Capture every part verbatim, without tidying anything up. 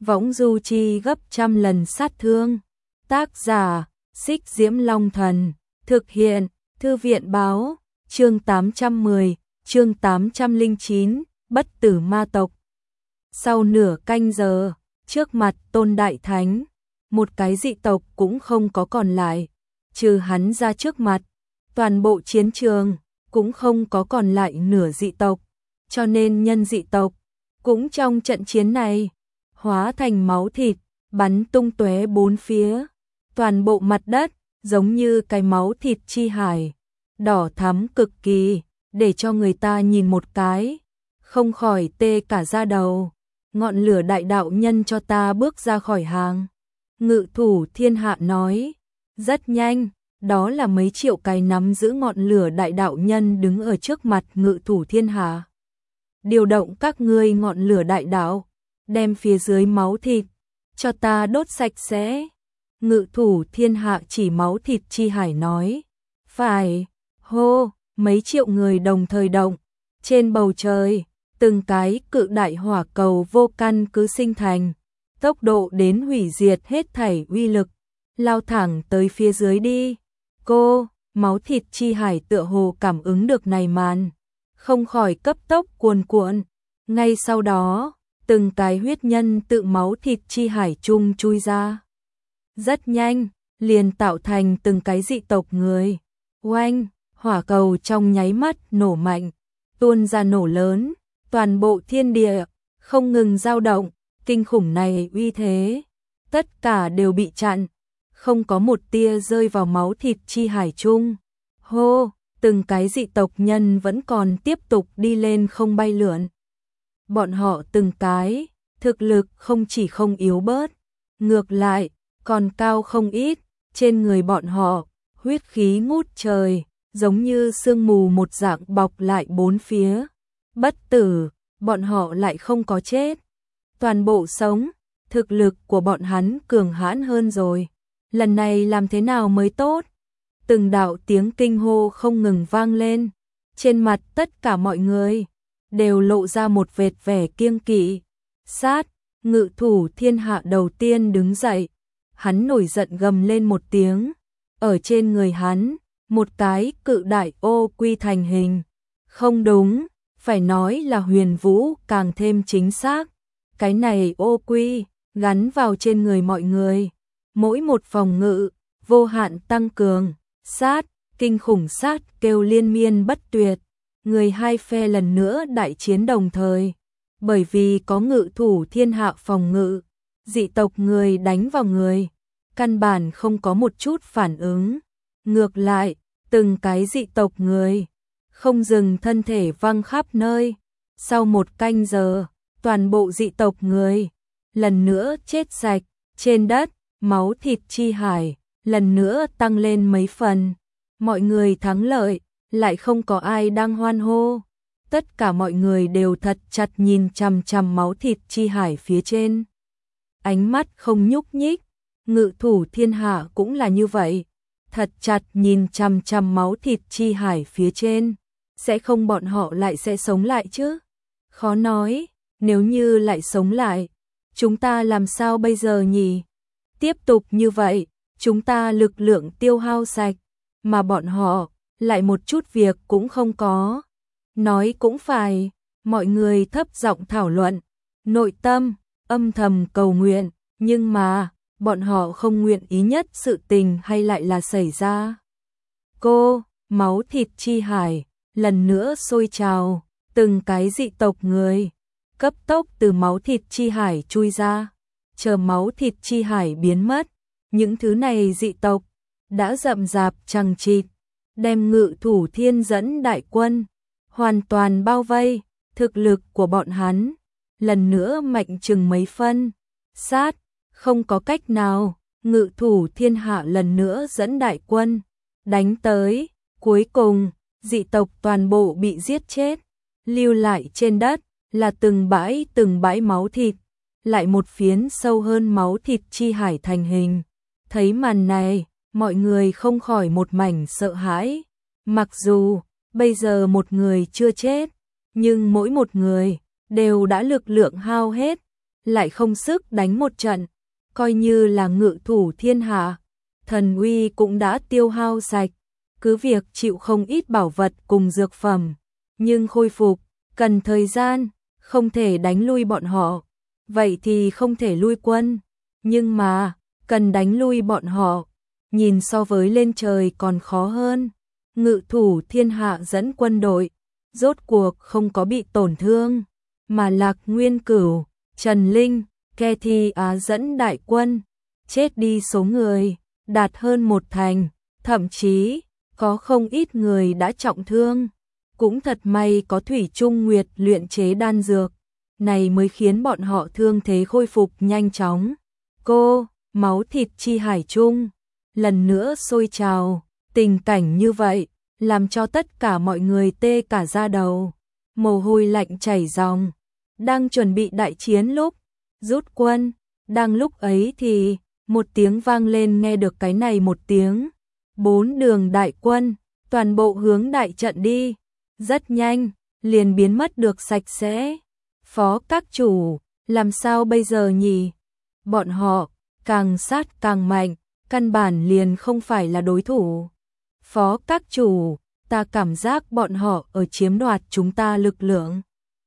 võng du chi gấp trăm lần sát thương. Tác giả, Xích Diễm Long Thần, thực hiện, Thư viện báo, chương tám trăm mười, chương tám trăm lẻ chín, bất tử ma tộc. Sau nửa canh giờ, trước mặt Tôn Đại Thánh, một cái dị tộc cũng không có còn lại, trừ hắn ra trước mặt, toàn bộ chiến trường cũng không có còn lại nửa dị tộc, cho nên nhân dị tộc cũng trong trận chiến này hóa thành máu thịt, bắn tung tóe bốn phía, toàn bộ mặt đất giống như cái máu thịt chi hải, đỏ thắm cực kỳ, để cho người ta nhìn một cái không khỏi tê cả da đầu. Ngọn lửa đại đạo nhân cho ta bước ra khỏi hàng. Ngự thủ thiên hạ nói, rất nhanh, đó là mấy triệu cái nắm giữ ngọn lửa đại đạo nhân đứng ở trước mặt ngự thủ thiên hạ. Điều động các ngươi ngọn lửa đại đạo, đem phía dưới máu thịt, cho ta đốt sạch sẽ. Ngự thủ thiên hạ chỉ máu thịt chi hải nói, phải, hô, mấy triệu người đồng thời động, trên bầu trời. Từng cái cự đại hỏa cầu vô căn cứ sinh thành, tốc độ đến hủy diệt hết thảy uy lực, lao thẳng tới phía dưới đi. Cô, máu thịt chi hải tựa hồ cảm ứng được này màn, không khỏi cấp tốc cuồn cuộn. Ngay sau đó, từng cái huyết nhân tự máu thịt chi hải chung chui ra. Rất nhanh, liền tạo thành từng cái dị tộc người. Oanh, hỏa cầu trong nháy mắt nổ mạnh, tuôn ra nổ lớn. Toàn bộ thiên địa không ngừng dao động, kinh khủng này uy thế, tất cả đều bị chặn, không có một tia rơi vào máu thịt chi hải chung. Hô, từng cái dị tộc nhân vẫn còn tiếp tục đi lên không bay lượn. Bọn họ từng cái, thực lực không chỉ không yếu bớt, ngược lại, còn cao không ít, trên người bọn họ, huyết khí ngút trời, giống như sương mù một dạng bọc lại bốn phía. Bất tử, bọn họ lại không có chết. Toàn bộ sống, thực lực của bọn hắn cường hãn hơn rồi. Lần này làm thế nào mới tốt? Từng đạo tiếng kinh hô không ngừng vang lên. Trên mặt tất cả mọi người đều lộ ra một vệt vẻ kiêng kỵ. Sát, ngự thủ thiên hạ đầu tiên đứng dậy. Hắn nổi giận gầm lên một tiếng. Ở trên người hắn, một cái cự đại ô quy thành hình. Không đúng. Phải nói là huyền vũ càng thêm chính xác. Cái này ô quy, gắn vào trên người mọi người. Mỗi một phòng ngự, vô hạn tăng cường, sát, kinh khủng sát kêu liên miên bất tuyệt. Người hai phe lần nữa đại chiến đồng thời. Bởi vì có ngự thủ thiên hạ phòng ngự, dị tộc người đánh vào người. Căn bản không có một chút phản ứng. Ngược lại, từng cái dị tộc người không dừng thân thể văng khắp nơi. Sau một canh giờ, toàn bộ dị tộc người lần nữa chết sạch, trên đất, máu thịt chi hải lần nữa tăng lên mấy phần. Mọi người thắng lợi, lại không có ai đang hoan hô. Tất cả mọi người đều thật chặt nhìn chằm chằm máu thịt chi hải phía trên. Ánh mắt không nhúc nhích, ngự thủ thiên hạ cũng là như vậy. Thật chặt nhìn chằm chằm máu thịt chi hải phía trên. Sẽ không bọn họ lại sẽ sống lại chứ? Khó nói, nếu như lại sống lại, chúng ta làm sao bây giờ nhỉ? Tiếp tục như vậy, chúng ta lực lượng tiêu hao sạch, mà bọn họ lại một chút việc cũng không có. Nói cũng phải, mọi người thấp giọng thảo luận, nội tâm, âm thầm cầu nguyện, nhưng mà, bọn họ không nguyện ý nhất sự tình hay lại là xảy ra. Cô, máu thịt chi hải lần nữa sôi trào, từng cái dị tộc người cấp tốc từ máu thịt chi hải chui ra. Chờ máu thịt chi hải biến mất, những thứ này dị tộc đã rậm rạp chằng chịt, đem ngự thủ thiên dẫn đại quân hoàn toàn bao vây. Thực lực của bọn hắn lần nữa mạnh chừng mấy phân. Sát, không có cách nào, ngự thủ thiên hạ lần nữa dẫn đại quân đánh tới. Cuối cùng, dị tộc toàn bộ bị giết chết, lưu lại trên đất là từng bãi từng bãi máu thịt, lại một phiến sâu hơn máu thịt chi hải thành hình. Thấy màn này, mọi người không khỏi một mảnh sợ hãi. Mặc dù bây giờ một người chưa chết, nhưng mỗi một người đều đã lực lượng hao hết, lại không sức đánh một trận, coi như là ngự thủ thiên hạ, thần uy cũng đã tiêu hao sạch, cứ việc chịu không ít bảo vật cùng dược phẩm, nhưng khôi phục cần thời gian, không thể đánh lui bọn họ, vậy thì không thể lui quân, nhưng mà cần đánh lui bọn họ, nhìn so với lên trời còn khó hơn. Ngự thủ thiên hạ dẫn quân đội, rốt cuộc không có bị tổn thương, mà Lạc Nguyên Cửu, Trần Linh, Ke Thi Á dẫn đại quân, chết đi số người, đạt hơn một thành, thậm chí có không ít người đã trọng thương. Cũng thật may có Thủy Trung Nguyệt luyện chế đan dược, này mới khiến bọn họ thương thế khôi phục nhanh chóng. Cô, máu thịt chi hải chung, lần nữa sôi trào, tình cảnh như vậy, làm cho tất cả mọi người tê cả da đầu, mồ hôi lạnh chảy ròng. Đang chuẩn bị đại chiến lúc, rút quân, đang lúc ấy thì, một tiếng vang lên nghe được cái này một tiếng. Bốn đường đại quân, toàn bộ hướng đại trận đi, rất nhanh, liền biến mất được sạch sẽ. Phó các chủ, làm sao bây giờ nhỉ? Bọn họ, càng sát càng mạnh, căn bản liền không phải là đối thủ. Phó các chủ, ta cảm giác bọn họ ở chiếm đoạt chúng ta lực lượng.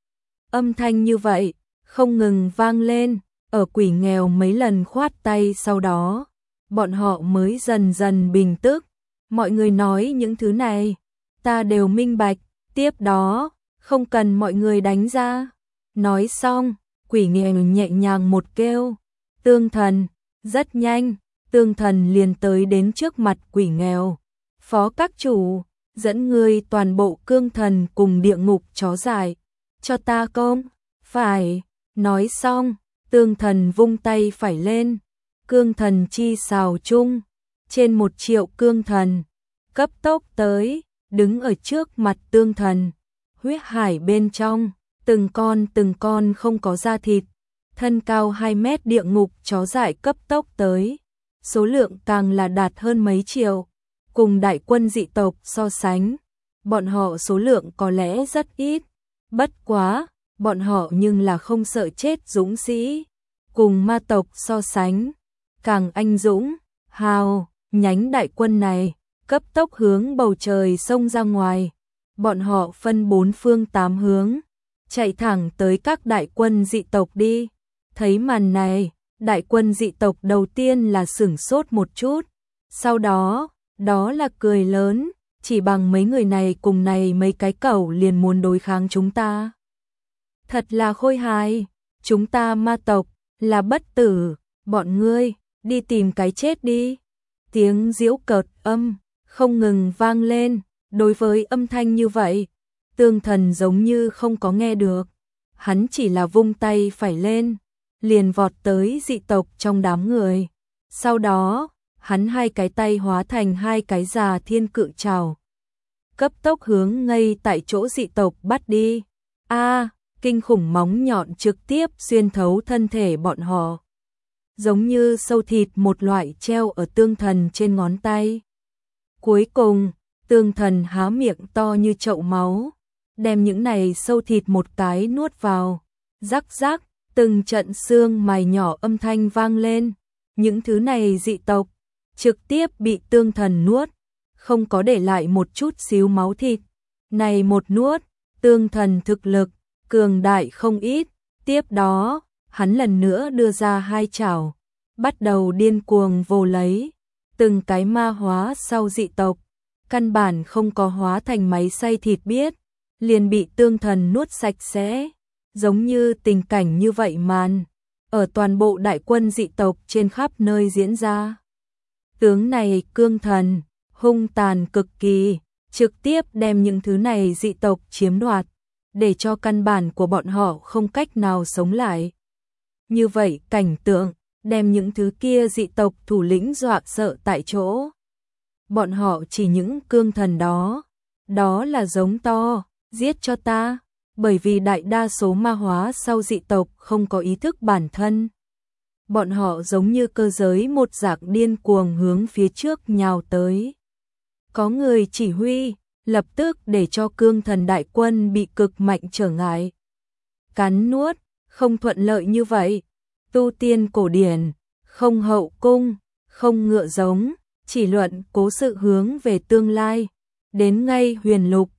Âm thanh như vậy, không ngừng vang lên, ở Quỷ Nghèo mấy lần khoát tay sau đó, bọn họ mới dần dần bình tức. Mọi người nói những thứ này, ta đều minh bạch, tiếp đó, không cần mọi người đánh ra. Nói xong, Quỷ Nghèo nhẹ nhàng một kêu, Tương Thần, rất nhanh, Tương Thần liền tới đến trước mặt Quỷ Nghèo. Phó các chủ, dẫn người toàn bộ cương thần cùng địa ngục chó dại, cho ta công, phải. Nói xong, Tương Thần vung tay phải lên, cương thần chi xào chung, trên một triệu cương thần, cấp tốc tới, đứng ở trước mặt Tương Thần, huyết hải bên trong, từng con từng con không có da thịt, thân cao hai mét địa ngục chó dại cấp tốc tới, số lượng càng là đạt hơn mấy triệu, cùng đại quân dị tộc so sánh, bọn họ số lượng có lẽ rất ít, bất quá, bọn họ nhưng là không sợ chết dũng sĩ, cùng ma tộc so sánh, càng anh dũng, hào, nhánh đại quân này, cấp tốc hướng bầu trời xông ra ngoài, bọn họ phân bốn phương tám hướng, chạy thẳng tới các đại quân dị tộc đi. Thấy màn này, đại quân dị tộc đầu tiên là sửng sốt một chút, sau đó, đó là cười lớn, chỉ bằng mấy người này cùng này mấy cái cẩu liền muốn đối kháng chúng ta. Thật là khôi hài, chúng ta ma tộc, là bất tử, bọn ngươi, đi tìm cái chết đi. Tiếng giễu cợt âm, không ngừng vang lên, đối với âm thanh như vậy, Tương Thần giống như không có nghe được, hắn chỉ là vung tay phải lên, liền vọt tới dị tộc trong đám người. Sau đó, hắn hai cái tay hóa thành hai cái già thiên cự trảo, cấp tốc hướng ngay tại chỗ dị tộc bắt đi. A, kinh khủng móng nhọn trực tiếp xuyên thấu thân thể bọn họ, giống như sâu thịt một loại treo ở Tương Thần trên ngón tay. Cuối cùng, Tương Thần há miệng to như chậu máu, đem những này sâu thịt một cái nuốt vào, rắc rắc, từng trận xương mài nhỏ âm thanh vang lên, những thứ này dị tộc, trực tiếp bị Tương Thần nuốt, không có để lại một chút xíu máu thịt. Này một nuốt, Tương Thần thực lực, cường đại không ít, tiếp đó, hắn lần nữa đưa ra hai chảo, bắt đầu điên cuồng vồ lấy, từng cái ma hóa sau dị tộc, căn bản không có hóa thành máy xay thịt biết, liền bị Tương Thần nuốt sạch sẽ, giống như tình cảnh như vậy màn, ở toàn bộ đại quân dị tộc trên khắp nơi diễn ra. Tướng này cương thần, hung tàn cực kỳ, trực tiếp đem những thứ này dị tộc chiếm đoạt, để cho căn bản của bọn họ không cách nào sống lại. Như vậy cảnh tượng, đem những thứ kia dị tộc thủ lĩnh dọa sợ tại chỗ. Bọn họ chỉ những cương thần đó, đó là giống to, giết cho ta, bởi vì đại đa số ma hóa sau dị tộc không có ý thức bản thân. Bọn họ giống như cơ giới một dạng điên cuồng hướng phía trước nhào tới. Có người chỉ huy, lập tức để cho cương thần đại quân bị cực mạnh trở ngại. Cắn nuốt, không thuận lợi như vậy. Tu tiên cổ điển, không hậu cung, không ngựa giống, chỉ luận cố sự hướng về tương lai. Đến ngay huyền lục,